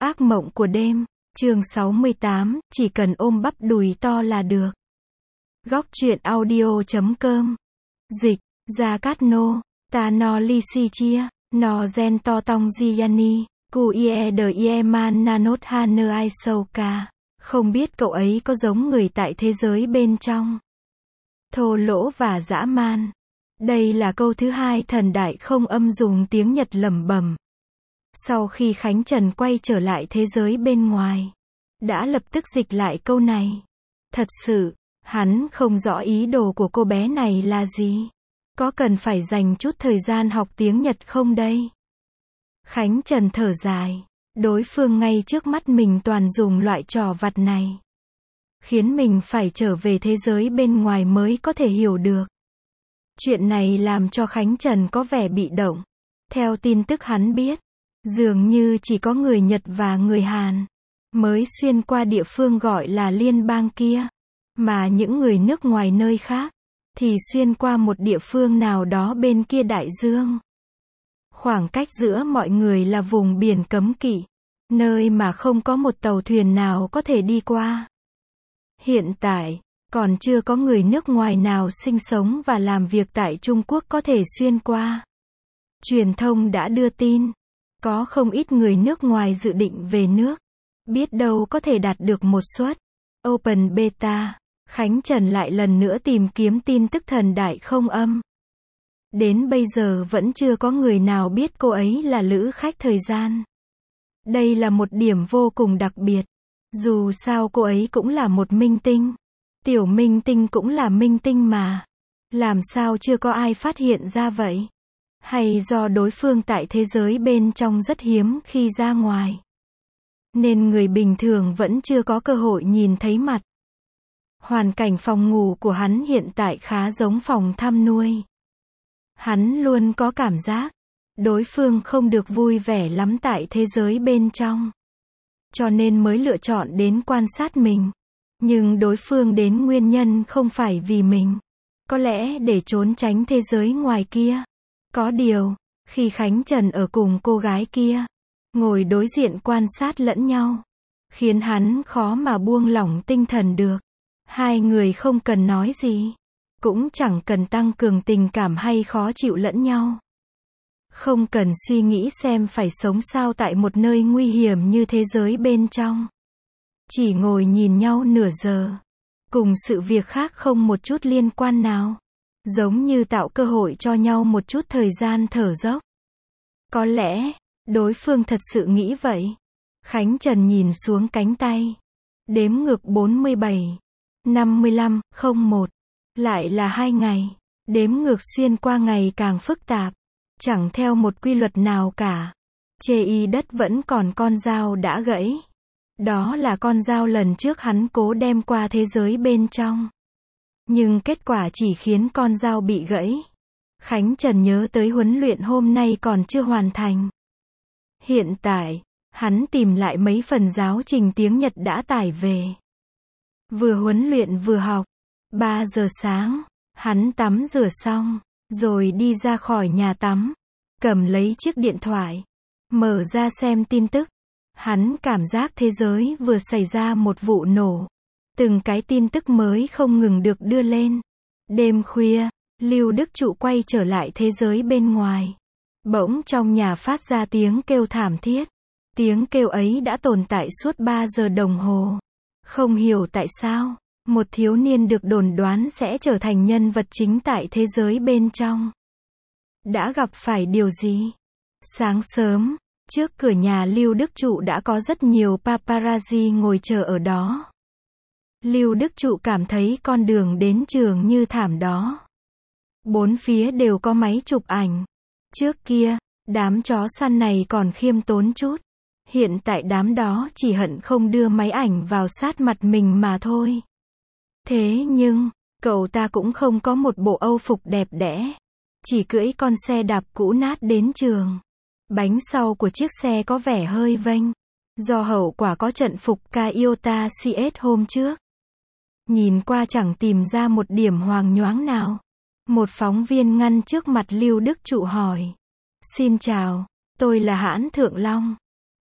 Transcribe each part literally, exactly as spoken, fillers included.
Ác mộng của đêm, chương sáu mươi tám, chỉ cần ôm bắp đùi to là được. Góc truyện audio chấm com. Dịch, Gia Cát Nô, Ta No Ly Si Chia, No Gen To Tong Gianni, Cu Ie De Ie Man Nanot Hane Ai Sâu Ca. Không biết cậu ấy có giống người tại thế giới bên trong. Thô lỗ và dã man. Đây là câu thứ hai thần đại không âm dùng tiếng Nhật lẩm bẩm. Sau khi Khánh Trần quay trở lại thế giới bên ngoài, đã lập tức dịch lại câu này. Thật sự, hắn không rõ ý đồ của cô bé này là gì. Có cần phải dành chút thời gian học tiếng Nhật không đây? Khánh Trần thở dài. Đối phương ngay trước mắt mình toàn dùng loại trò vặt này, khiến mình phải trở về thế giới bên ngoài mới có thể hiểu được. Chuyện này làm cho Khánh Trần có vẻ bị động. Theo tin tức hắn biết, dường như chỉ có người Nhật và người Hàn mới xuyên qua địa phương gọi là liên bang kia, mà những người nước ngoài nơi khác thì xuyên qua một địa phương nào đó bên kia đại dương. Khoảng cách giữa mọi người là vùng biển cấm kỵ, nơi mà không có một tàu thuyền nào có thể đi qua. Hiện tại, còn chưa có người nước ngoài nào sinh sống và làm việc tại Trung Quốc có thể xuyên qua. Truyền thông đã đưa tin, có không ít người nước ngoài dự định về nước, biết đâu có thể đạt được một suất Open Beta. Khánh Trần lại lần nữa tìm kiếm tin tức thần đại không âm. Đến bây giờ vẫn chưa có người nào biết cô ấy là lữ khách thời gian. Đây là một điểm vô cùng đặc biệt. Dù sao cô ấy cũng là một minh tinh. Tiểu minh tinh cũng là minh tinh mà. Làm sao chưa có ai phát hiện ra vậy? Hay do đối phương tại thế giới bên trong rất hiếm khi ra ngoài, nên người bình thường vẫn chưa có cơ hội nhìn thấy mặt. Hoàn cảnh phòng ngủ của hắn hiện tại khá giống phòng thăm nuôi. Hắn luôn có cảm giác đối phương không được vui vẻ lắm tại thế giới bên trong, cho nên mới lựa chọn đến quan sát mình. Nhưng đối phương đến nguyên nhân không phải vì mình, có lẽ để trốn tránh thế giới ngoài kia. Có điều, khi Khánh Trần ở cùng cô gái kia, ngồi đối diện quan sát lẫn nhau, khiến hắn khó mà buông lỏng tinh thần được. Hai người không cần nói gì, cũng chẳng cần tăng cường tình cảm hay khó chịu lẫn nhau. Không cần suy nghĩ xem phải sống sao tại một nơi nguy hiểm như thế giới bên trong. Chỉ ngồi nhìn nhau nửa giờ, cùng sự việc khác không một chút liên quan nào. Giống như tạo cơ hội cho nhau một chút thời gian thở dốc. Có lẽ, đối phương thật sự nghĩ vậy. Khánh Trần nhìn xuống cánh tay. Đếm ngược bốn mươi bảy, năm mươi lăm, không một. Lại là hai ngày. Đếm ngược xuyên qua ngày càng phức tạp. Chẳng theo một quy luật nào cả. Chê y đất vẫn còn con dao đã gãy. Đó là con dao lần trước hắn cố đem qua thế giới bên trong. Nhưng kết quả chỉ khiến con dao bị gãy. Khánh Trần nhớ tới huấn luyện hôm nay còn chưa hoàn thành. Hiện tại, hắn tìm lại mấy phần giáo trình tiếng Nhật đã tải về. Vừa huấn luyện vừa học. ba giờ sáng, hắn tắm rửa xong, rồi đi ra khỏi nhà tắm, cầm lấy chiếc điện thoại, mở ra xem tin tức. Hắn cảm giác thế giới vừa xảy ra một vụ nổ. Từng cái tin tức mới không ngừng được đưa lên. Đêm khuya, Lưu Đức Trụ quay trở lại thế giới bên ngoài. Bỗng trong nhà phát ra tiếng kêu thảm thiết. Tiếng kêu ấy đã tồn tại suốt ba giờ đồng hồ. Không hiểu tại sao, một thiếu niên được đồn đoán sẽ trở thành nhân vật chính tại thế giới bên trong. Đã gặp phải điều gì? Sáng sớm, trước cửa nhà Lưu Đức Trụ đã có rất nhiều paparazzi ngồi chờ ở đó. Lưu Đức Trụ cảm thấy con đường đến trường như thảm đó. Bốn phía đều có máy chụp ảnh. Trước kia, đám chó săn này còn khiêm tốn chút. Hiện tại đám đó chỉ hận không đưa máy ảnh vào sát mặt mình mà thôi. Thế nhưng, cậu ta cũng không có một bộ âu phục đẹp đẽ. Chỉ cưỡi con xe đạp cũ nát đến trường. Bánh sau của chiếc xe có vẻ hơi vênh, do hậu quả có trận phục Toyota xê ét hôm trước. Nhìn qua chẳng tìm ra một điểm hoàng nhoáng nào. Một phóng viên ngăn trước mặt Lưu Đức Trụ hỏi. Xin chào, tôi là Hãn Thượng Long.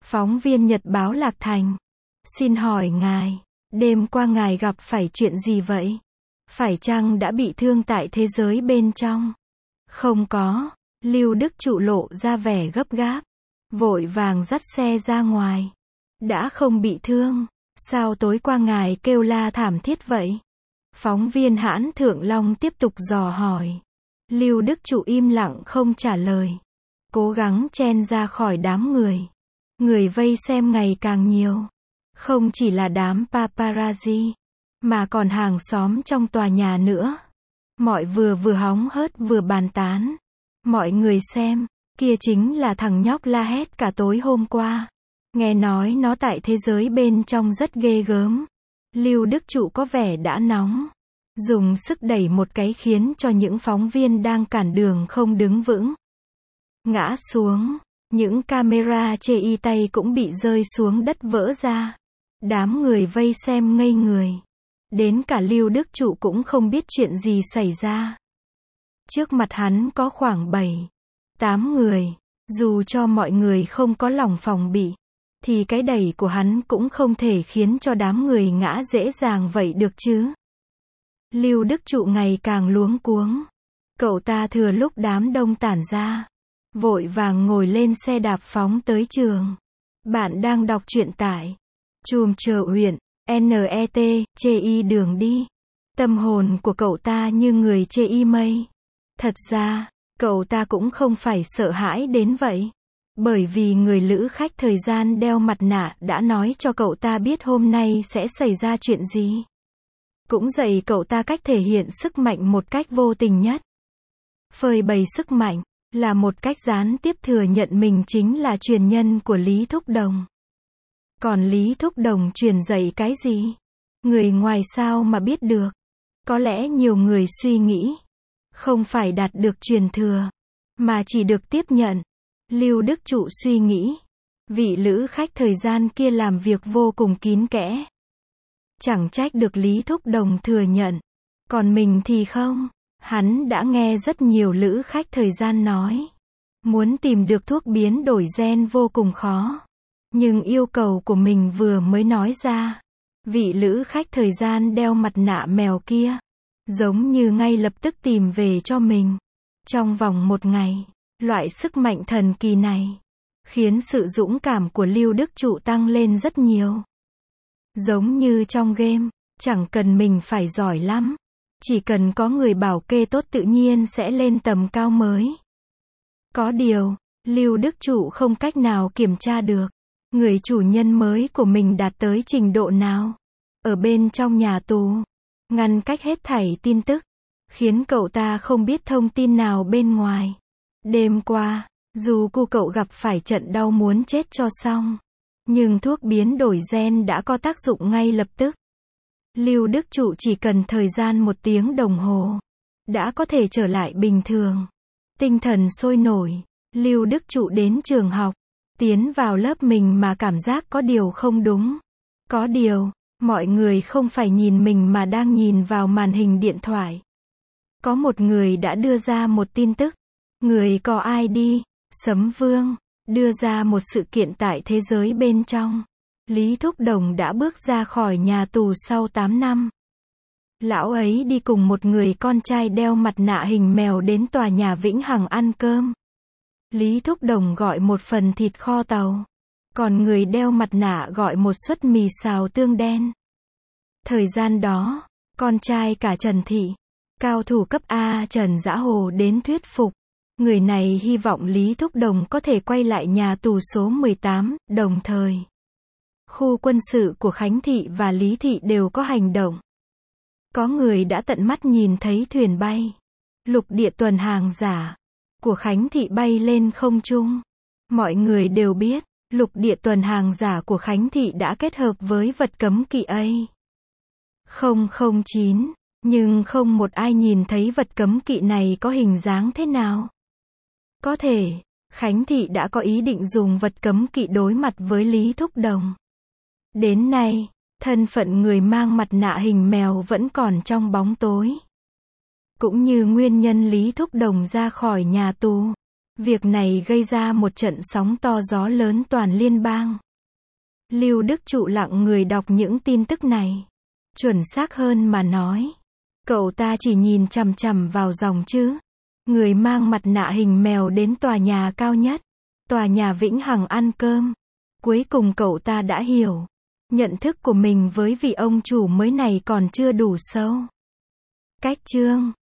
Phóng viên Nhật báo Lạc Thành. Xin hỏi ngài, đêm qua ngài gặp phải chuyện gì vậy? Phải chăng đã bị thương tại thế giới bên trong? Không có. Lưu Đức Trụ lộ ra vẻ gấp gáp, vội vàng dắt xe ra ngoài. Đã không bị thương, sao tối qua ngài kêu la thảm thiết vậy? Phóng viên Hãn Thượng Long tiếp tục dò hỏi. Lưu Đức Trụ im lặng không trả lời, cố gắng chen ra khỏi đám người. Người vây xem ngày càng nhiều. Không chỉ là đám paparazzi, mà còn hàng xóm trong tòa nhà nữa. Mọi vừa vừa hóng hớt vừa bàn tán. Mọi người xem, kia chính là thằng nhóc la hét cả tối hôm qua. Nghe nói nó tại thế giới bên trong rất ghê gớm. Lưu Đức Trụ có vẻ đã nóng, dùng sức đẩy một cái khiến cho những phóng viên đang cản đường không đứng vững, ngã xuống. Những camera chê y tay cũng bị rơi xuống đất vỡ ra. Đám người vây xem ngây người. Đến cả Lưu Đức Trụ cũng không biết chuyện gì xảy ra. Trước mặt hắn có khoảng bảy, tám người. Dù cho mọi người không có lòng phòng bị, thì cái đẩy của hắn cũng không thể khiến cho đám người ngã dễ dàng vậy được chứ. Lưu Đức Trụ ngày càng luống cuống. Cậu ta thừa lúc đám đông tản ra, vội vàng ngồi lên xe đạp phóng tới trường. Bạn đang đọc truyện tại Chùm Chờ Huyện, net, chê y đường đi. Tâm hồn của cậu ta như người chê y mây. Thật ra, cậu ta cũng không phải sợ hãi đến vậy. Bởi vì người lữ khách thời gian đeo mặt nạ đã nói cho cậu ta biết hôm nay sẽ xảy ra chuyện gì. Cũng dạy cậu ta cách thể hiện sức mạnh một cách vô tình nhất. Phơi bày sức mạnh là một cách gián tiếp thừa nhận mình chính là truyền nhân của Lý Thúc Đồng. Còn Lý Thúc Đồng truyền dạy cái gì? Người ngoài sao mà biết được? Có lẽ nhiều người suy nghĩ, không phải đạt được truyền thừa, mà chỉ được tiếp nhận. Lưu Đức Trụ suy nghĩ, vị lữ khách thời gian kia làm việc vô cùng kín kẽ. Chẳng trách được Lý Thúc Đồng thừa nhận. Còn mình thì không. Hắn đã nghe rất nhiều lữ khách thời gian nói, muốn tìm được thuốc biến đổi gen vô cùng khó. Nhưng yêu cầu của mình vừa mới nói ra, vị lữ khách thời gian đeo mặt nạ mèo kia, giống như ngay lập tức tìm về cho mình. Trong vòng một ngày, loại sức mạnh thần kỳ này, khiến sự dũng cảm của Lưu Đức Trụ tăng lên rất nhiều. Giống như trong game, chẳng cần mình phải giỏi lắm. Chỉ cần có người bảo kê tốt tự nhiên sẽ lên tầm cao mới. Có điều, Lưu Đức Trụ không cách nào kiểm tra được người chủ nhân mới của mình đạt tới trình độ nào. Ở bên trong nhà tù, ngăn cách hết thảy tin tức, khiến cậu ta không biết thông tin nào bên ngoài. Đêm qua, dù cu cậu gặp phải trận đau muốn chết cho xong, nhưng thuốc biến đổi gen đã có tác dụng ngay lập tức. Lưu Đức Trụ chỉ cần thời gian một tiếng đồng hồ, đã có thể trở lại bình thường. Tinh thần sôi nổi, Lưu Đức Trụ đến trường học, tiến vào lớp mình mà cảm giác có điều không đúng. Có điều, mọi người không phải nhìn mình mà đang nhìn vào màn hình điện thoại. Có một người đã đưa ra một tin tức. Người có i đê, Sấm Vương, đưa ra một sự kiện tại thế giới bên trong. Lý Thúc Đồng đã bước ra khỏi nhà tù sau tám năm. Lão ấy đi cùng một người con trai đeo mặt nạ hình mèo đến tòa nhà Vĩnh Hằng ăn cơm. Lý Thúc Đồng gọi một phần thịt kho tàu, còn người đeo mặt nạ gọi một suất mì xào tương đen. Thời gian đó, con trai cả Trần Thị, cao thủ cấp A Trần Dã Hồ đến thuyết phục. Người này hy vọng Lý Thúc Đồng có thể quay lại nhà tù số mười tám, đồng thời khu quân sự của Khánh Thị và Lý Thị đều có hành động. Có người đã tận mắt nhìn thấy thuyền bay, lục địa tuần hàng giả của Khánh Thị bay lên không trung. Mọi người đều biết, lục địa tuần hàng giả của Khánh Thị đã kết hợp với vật cấm kỵ A không không chín, nhưng không một ai nhìn thấy vật cấm kỵ này có hình dáng thế nào. Có thể, Khánh Thị đã có ý định dùng vật cấm kỵ đối mặt với Lý Thúc Đồng. Đến nay, thân phận người mang mặt nạ hình mèo vẫn còn trong bóng tối. Cũng như nguyên nhân Lý Thúc Đồng ra khỏi nhà tù. Việc này gây ra một trận sóng to gió lớn toàn liên bang. Lưu Đức Trụ lặng người đọc những tin tức này. Chuẩn xác hơn mà nói, cậu ta chỉ nhìn chằm chằm vào dòng chữ. Người mang mặt nạ hình mèo đến tòa nhà cao nhất, tòa nhà Vĩnh Hằng ăn cơm. Cuối cùng cậu ta đã hiểu, nhận thức của mình với vị ông chủ mới này còn chưa đủ sâu. Cách chương